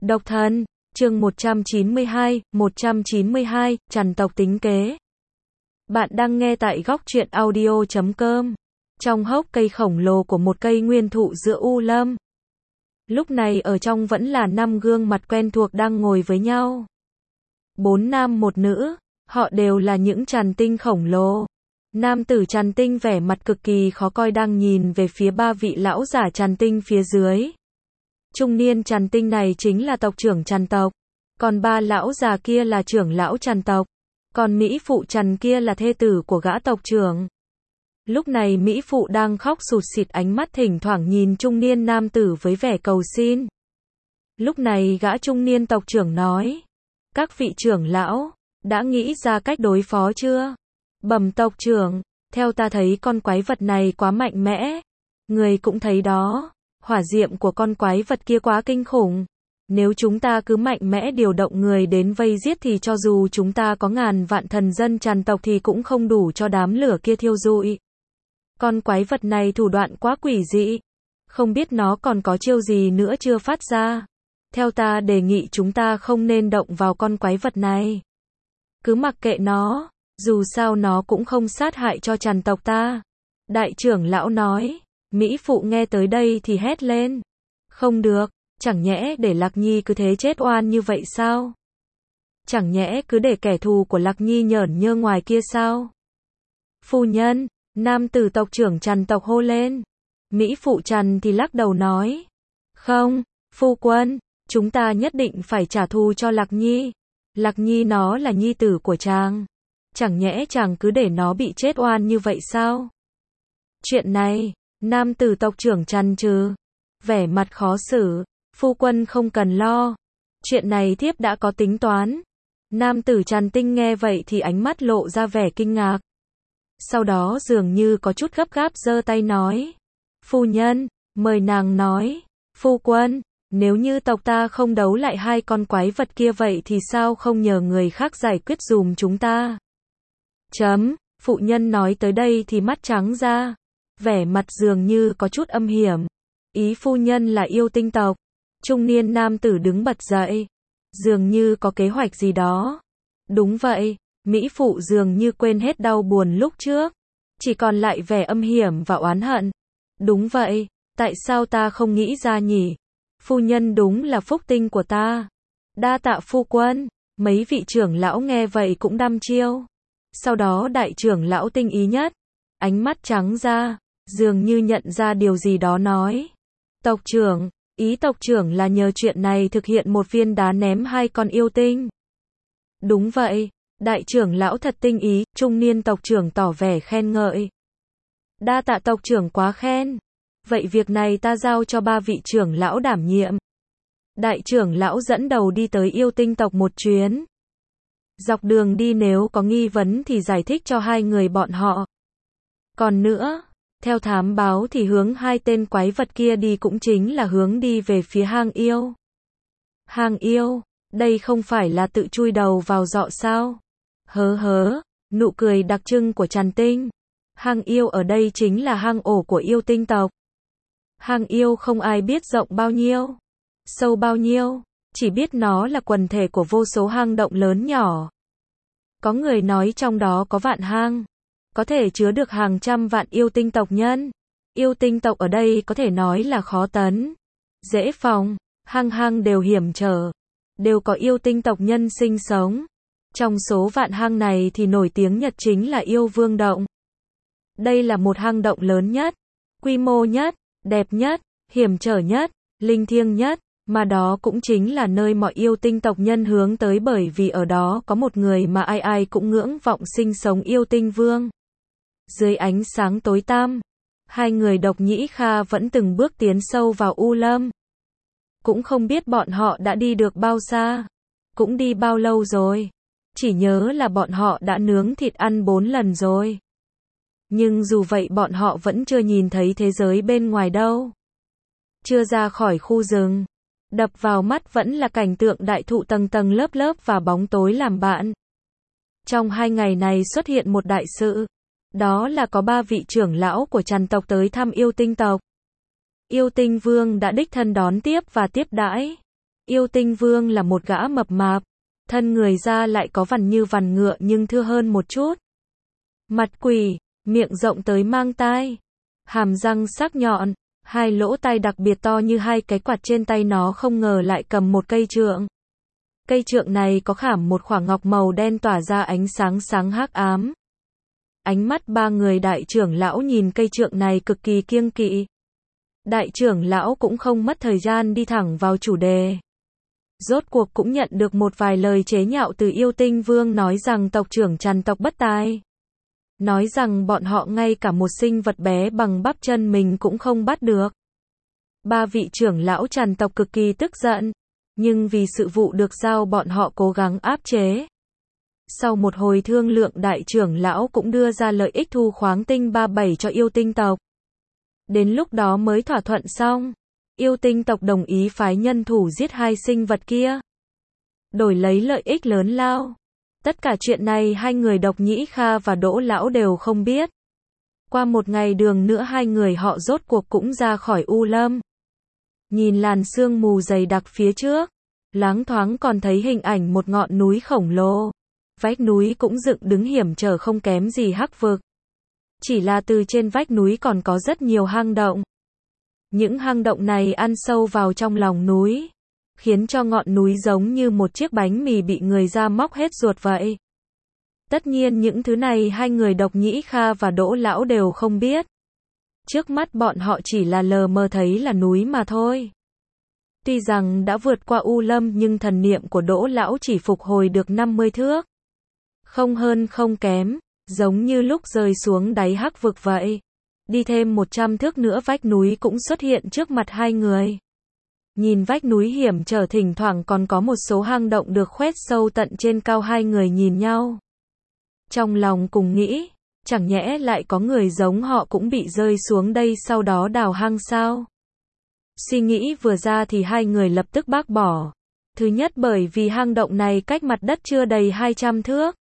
Độc thân, chương 192, Trần tộc tính kế. Bạn đang nghe tại góc truyện audio.com. Trong hốc cây khổng lồ của một cây nguyên thụ giữa U Lâm. Lúc này ở trong vẫn là 5 gương mặt quen thuộc đang ngồi với nhau. 4 nam một nữ, họ đều là những tràn tinh khổng lồ. Nam tử tràn tinh vẻ mặt cực kỳ khó coi đang nhìn về phía 3 vị lão giả tràn tinh phía dưới. Trung niên tràn tinh này chính là tộc trưởng tràn tộc. Còn 3 lão già kia là trưởng lão tràn tộc. Còn Mỹ phụ tràn kia là thê tử của gã tộc trưởng. Lúc này Mỹ phụ đang khóc sụt sịt, ánh mắt thỉnh thoảng nhìn trung niên nam tử với vẻ cầu xin. Lúc này gã trung niên tộc trưởng nói: các vị trưởng lão, đã nghĩ ra cách đối phó chưa? Bẩm tộc trưởng, theo ta thấy con quái vật này quá mạnh mẽ. Người cũng thấy đó, hỏa diệm của con quái vật kia quá kinh khủng. Nếu chúng ta cứ mạnh mẽ điều động người đến vây giết thì cho dù chúng ta có ngàn vạn thần dân tràn tộc thì cũng không đủ cho đám lửa kia thiêu rụi. Con quái vật này thủ đoạn quá quỷ dị. Không biết nó còn có chiêu gì nữa chưa phát ra. Theo ta đề nghị chúng ta không nên động vào con quái vật này. Cứ mặc kệ nó, dù sao nó cũng không sát hại cho tràn tộc ta. Đại trưởng lão nói. Mỹ phụ nghe tới đây thì hét lên. Không được, chẳng nhẽ để Lạc Nhi cứ thế chết oan như vậy sao? Chẳng nhẽ cứ để kẻ thù của Lạc Nhi nhởn nhơ ngoài kia sao? Phu nhân, nam tử tộc trưởng tràn tộc hô lên. Mỹ phụ tràn thì lắc đầu nói. Không, phu quân, chúng ta nhất định phải trả thù cho Lạc Nhi. Lạc Nhi nó là nhi tử của chàng. Chẳng nhẽ chàng cứ để nó bị chết oan như vậy sao? Chuyện này, nam tử tộc trưởng trăn trừ, vẻ mặt khó xử. Phu quân không cần lo, chuyện này thiếp đã có tính toán. Nam tử tràn tinh nghe vậy thì ánh mắt lộ ra vẻ kinh ngạc. Sau đó dường như có chút gấp gáp giơ tay nói. Phu nhân, mời nàng nói. Phu quân, nếu như tộc ta không đấu lại 2 con quái vật kia vậy thì sao không nhờ người khác giải quyết dùm chúng ta? Phụ nhân nói tới đây thì mắt trắng ra. Vẻ mặt dường như có chút âm hiểm. Ý phu nhân là yêu tinh tộc. Trung niên nam tử đứng bật dậy. Dường như có kế hoạch gì đó. Đúng vậy, Mỹ phụ dường như quên hết đau buồn lúc trước. Chỉ còn lại vẻ âm hiểm và oán hận. Đúng vậy, tại sao ta không nghĩ ra nhỉ? Phu nhân đúng là phúc tinh của ta. Đa tạ phu quân. Mấy vị trưởng lão nghe vậy cũng đăm chiêu. Sau đó đại trưởng lão tinh ý nhất, ánh mắt trắng ra, dường như nhận ra điều gì đó nói. Tộc trưởng, ý tộc trưởng là nhờ chuyện này thực hiện một viên đá ném 2 con yêu tinh. Đúng vậy, đại trưởng lão thật tinh ý, trung niên tộc trưởng tỏ vẻ khen ngợi. Đa tạ tộc trưởng quá khen. Vậy việc này ta giao cho 3 vị trưởng lão đảm nhiệm. Đại trưởng lão dẫn đầu đi tới yêu tinh tộc một chuyến. Dọc đường đi nếu có nghi vấn thì giải thích cho 2 người bọn họ. Còn nữa, theo thám báo thì hướng 2 tên quái vật kia đi cũng chính là hướng đi về phía hang yêu. Hang yêu, đây không phải là tự chui đầu vào giọ sao? Hớ, nụ cười đặc trưng của tràn tinh. Hang yêu ở đây chính là hang ổ của yêu tinh tộc. Hang yêu không ai biết rộng bao nhiêu, sâu bao nhiêu, chỉ biết nó là quần thể của vô số hang động lớn nhỏ. Có người nói trong đó có vạn hang, có thể chứa được hàng trăm vạn yêu tinh tộc nhân. Yêu tinh tộc ở đây có thể nói là khó tấn, dễ phòng, hang đều hiểm trở, đều có yêu tinh tộc nhân sinh sống. Trong số vạn hang này thì nổi tiếng nhất chính là yêu vương động. Đây là một hang động lớn nhất, quy mô nhất, đẹp nhất, hiểm trở nhất, linh thiêng nhất, mà đó cũng chính là nơi mọi yêu tinh tộc nhân hướng tới, bởi vì ở đó có một người mà ai ai cũng ngưỡng vọng sinh sống, yêu tinh vương. Dưới ánh sáng tối tăm, 2 người Độc Nhĩ Kha vẫn từng bước tiến sâu vào U Lâm. Cũng không biết bọn họ đã đi được bao xa, cũng đi bao lâu rồi. Chỉ nhớ là bọn họ đã nướng thịt ăn 4 lần rồi. Nhưng dù vậy bọn họ vẫn chưa nhìn thấy thế giới bên ngoài đâu. Chưa ra khỏi khu rừng, đập vào mắt vẫn là cảnh tượng đại thụ tầng tầng lớp lớp và bóng tối làm bạn. Trong 2 ngày này xuất hiện một đại sự. Đó là có 3 vị trưởng lão của tràn tộc tới thăm yêu tinh tộc. Yêu tinh vương đã đích thân đón tiếp và tiếp đãi. Yêu Tinh Vương là một gã mập mạp, thân người da lại có vằn như vằn ngựa nhưng thưa hơn một chút. Mặt quỷ, miệng rộng tới mang tai, hàm răng sắc nhọn, hai lỗ tai đặc biệt to như hai cái quạt, trên tay nó không ngờ lại cầm một cây trượng. Cây trượng này có khảm một khoảng ngọc màu đen tỏa ra ánh sáng sáng hắc ám. Ánh mắt ba người đại trưởng lão nhìn cây trượng này cực kỳ kiêng kỵ. Đại trưởng lão cũng không mất thời gian đi thẳng vào chủ đề. Rốt cuộc cũng nhận được một vài lời chế nhạo từ Yêu Tinh Vương, nói rằng tộc trưởng Trần tộc bất tài. Nói rằng bọn họ ngay cả một sinh vật bé bằng bắp chân mình cũng không bắt được. Ba vị trưởng lão Trần tộc cực kỳ tức giận, nhưng vì sự vụ được giao bọn họ cố gắng áp chế. Sau một hồi thương lượng, đại trưởng lão cũng đưa ra lợi ích thu khoáng tinh 37 cho Yêu Tinh tộc. Đến lúc đó mới thỏa thuận xong. Yêu Tinh tộc đồng ý phái nhân thủ giết hai sinh vật kia, đổi lấy lợi ích lớn lao. Tất cả chuyện này hai người Độc Nhĩ Kha và Đỗ lão đều không biết. Qua một ngày đường nữa hai người họ rốt cuộc cũng ra khỏi U Lâm. Nhìn làn sương mù dày đặc phía trước, loáng thoáng còn thấy hình ảnh một ngọn núi khổng lồ. Vách núi cũng dựng đứng hiểm trở không kém gì Hắc Vực. Chỉ là từ trên vách núi còn có rất nhiều hang động. Những hang động này ăn sâu vào trong lòng núi, khiến cho ngọn núi giống như một chiếc bánh mì bị người ra móc hết ruột vậy. Tất nhiên những thứ này hai người Độc Nhĩ Kha và Đỗ lão đều không biết. Trước mắt bọn họ chỉ là lờ mờ thấy là núi mà thôi. Tuy rằng đã vượt qua U Lâm nhưng thần niệm của Đỗ lão chỉ phục hồi được 50 thước. Không hơn không kém, giống như lúc rơi xuống đáy Hắc Vực vậy. Đi thêm 100 thước nữa vách núi cũng xuất hiện trước mặt hai người. Nhìn vách núi hiểm trở, thỉnh thoảng còn có một số hang động được khoét sâu tận trên cao, hai người nhìn nhau. Trong lòng cùng nghĩ, chẳng nhẽ lại có người giống họ cũng bị rơi xuống đây sau đó đào hang sao? Suy nghĩ vừa ra thì hai người lập tức bác bỏ. Thứ nhất bởi vì hang động này cách mặt đất chưa đầy 200 thước.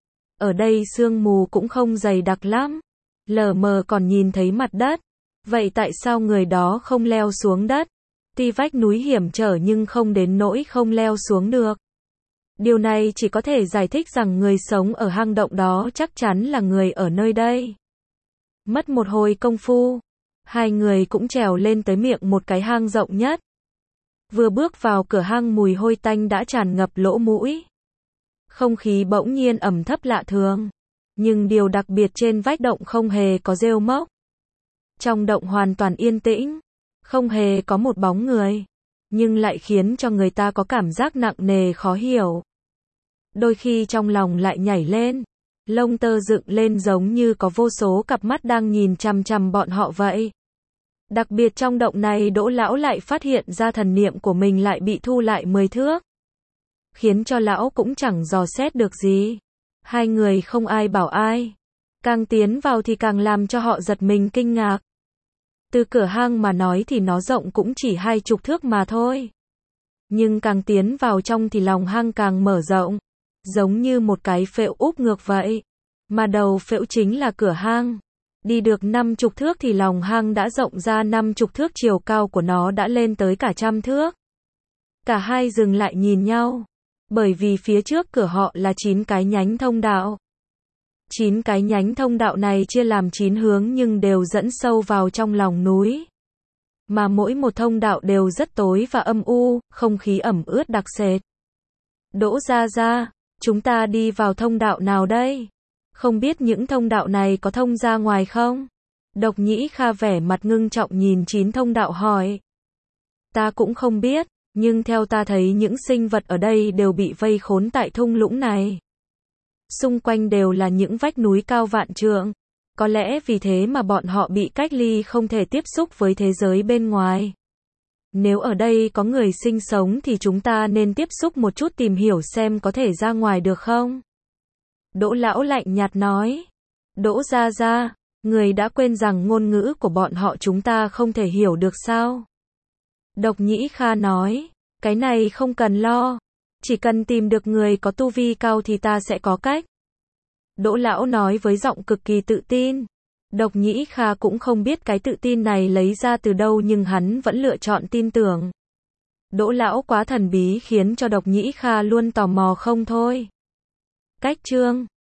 Ở đây sương mù cũng không dày đặc lắm, lờ mờ còn nhìn thấy mặt đất. Vậy tại sao người đó không leo xuống đất? Tuy vách núi hiểm trở nhưng không đến nỗi không leo xuống được. Điều này chỉ có thể giải thích rằng người sống ở hang động đó chắc chắn là người ở nơi đây. Mất một hồi công phu, hai người cũng trèo lên tới miệng một cái hang rộng nhất. Vừa bước vào cửa hang mùi hôi tanh đã tràn ngập lỗ mũi. Không khí bỗng nhiên ẩm thấp lạ thường. Nhưng điều đặc biệt trên vách động không hề có rêu mốc. Trong động hoàn toàn yên tĩnh, không hề có một bóng người, nhưng lại khiến cho người ta có cảm giác nặng nề khó hiểu. Đôi khi trong lòng lại nhảy lên, lông tơ dựng lên giống như có vô số cặp mắt đang nhìn chằm chằm bọn họ vậy. Đặc biệt trong động này Đỗ lão lại phát hiện ra thần niệm của mình lại bị thu lại 10 thước. Khiến cho lão cũng chẳng dò xét được gì. Hai người không ai bảo ai. Càng tiến vào thì càng làm cho họ giật mình kinh ngạc. Từ cửa hang mà nói thì nó rộng cũng chỉ 20 thước mà thôi. Nhưng càng tiến vào trong thì lòng hang càng mở rộng. Giống như một cái phễu úp ngược vậy. Mà đầu phễu chính là cửa hang. Đi được 50 thước thì lòng hang đã rộng ra 50 thước, chiều cao của nó đã lên tới cả 100 thước. Cả hai dừng lại nhìn nhau. Bởi vì phía trước cửa họ là 9 cái nhánh thông đạo. 9 cái nhánh thông đạo này chia làm 9 hướng nhưng đều dẫn sâu vào trong lòng núi. Mà mỗi một thông đạo đều rất tối và âm u, không khí ẩm ướt đặc sệt. Đỗ gia gia, chúng ta đi vào thông đạo nào đây? Không biết những thông đạo này có thông ra ngoài không? Độc Nhĩ Kha vẻ mặt ngưng trọng nhìn 9 thông đạo hỏi. Ta cũng không biết, nhưng theo ta thấy những sinh vật ở đây đều bị vây khốn tại thung lũng này. Xung quanh đều là những vách núi cao vạn trượng. Có lẽ vì thế mà bọn họ bị cách ly không thể tiếp xúc với thế giới bên ngoài. Nếu ở đây có người sinh sống thì chúng ta nên tiếp xúc một chút tìm hiểu xem có thể ra ngoài được không? Đỗ lão lạnh nhạt nói. Đỗ gia gia, người đã quên rằng ngôn ngữ của bọn họ chúng ta không thể hiểu được sao? Độc Nhĩ Kha nói, cái này không cần lo. Chỉ cần tìm được người có tu vi cao thì ta sẽ có cách. Đỗ lão nói với giọng cực kỳ tự tin. Độc Nhĩ Kha cũng không biết cái tự tin này lấy ra từ đâu nhưng hắn vẫn lựa chọn tin tưởng. Đỗ lão quá thần bí khiến cho Độc Nhĩ Kha luôn tò mò không thôi. Cách chương